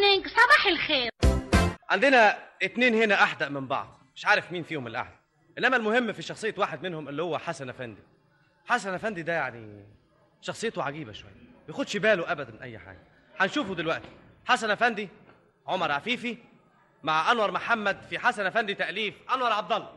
مورنينج، صباح الخير. عندنا اتنين هنا احدق من بعض، مش عارف مين فيهم الاحدق، انما المهم في شخصيه واحد منهم اللي هو حسن افندي. حسن افندي ده يعني شخصيته عجيبه شويه، ما بياخدش باله ابدا من اي حاجه. هنشوفه دلوقتي. حسن افندي عمر عفيفي مع انور محمد في حسن افندي تاليف انور عبد الله.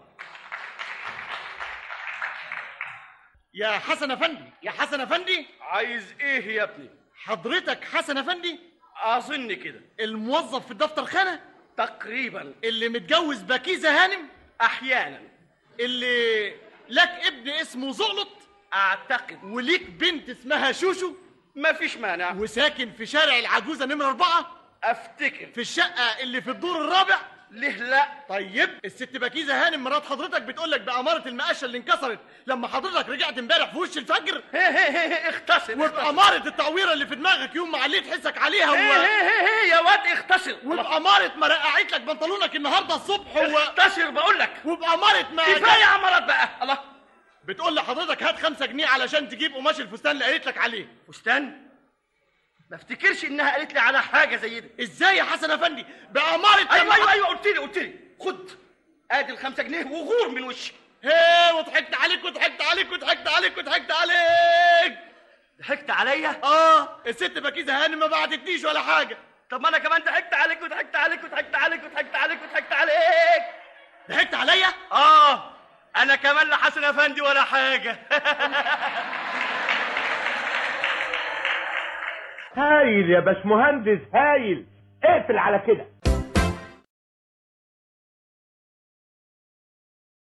يا حسن افندي، يا حسن افندي. عايز ايه يا ابني؟ حضرتك حسن افندي؟ اظن كده. الموظف في الدفتر خانه؟ تقريبا. اللي متجوز بكيزه هانم؟ احيانا. اللي لك ابن اسمه زغلط؟ اعتقد. وليك بنت اسمها شوشو؟ مفيش مانع. وساكن في شارع العجوزه نمره 4؟ افتكر. في الشقه اللي في الدور الرابع؟ ليه لا؟ طيب الست بكيزه هانم مرات حضرتك بتقولك بأمارة المقشه اللي انكسرت لما حضرتك رجعت امبارح في وش الفجر؟ اختصر. وبأمارة التعويره اللي في دماغك يوم ما عليت حسك عليها يا واد اختصر. وبأمارة ما رقعت لك بنطلونك النهارده الصبح اختصر بقول لك. وبأمارة ما كفايه عمرات بقى. الله. بتقول لحضرتك هات 5 جنيه علشان تجيب قماش الفستان اللي قالت لك عليه. فستان؟ ما افتكرش انها قالت لي على حاجه زي دي. ازاي يا حسن افندي؟ بأمارة ايوه قلت لي خد ادي ال5 جنيه وغور من وشي. هي وضحكت عليك وضحكت عليك وضحكت عليك وضحكت عليك. ضحكت عليا؟ الست بكيزه هانم ما بعتتنيش ولا حاجه. طب ما انا كمان ضحكت عليك وضحكت عليك وضحكت عليك وضحكت عليك وضحكت عليك. ضحكت عليا؟ انا كمان لا حسن افندي ولا حاجه. هايل يا باشمهندس هايل. اقفل على كده.